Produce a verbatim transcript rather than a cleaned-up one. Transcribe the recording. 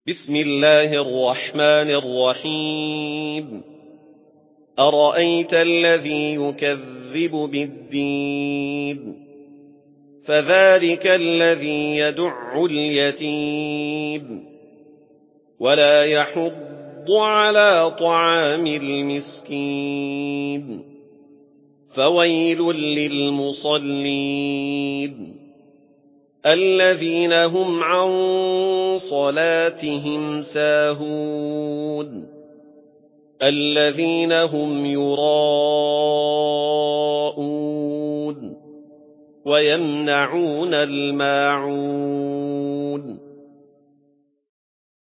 بسم الله الرحمن الرحيم أرأيت الذي يكذب بالدين فذلك الذي يدع اليتيم ولا يحض على طعام المسكين فويل للمصلين الذين هم عن صلاتهم ساهون الذين هم يراءون ويمنعون الماعون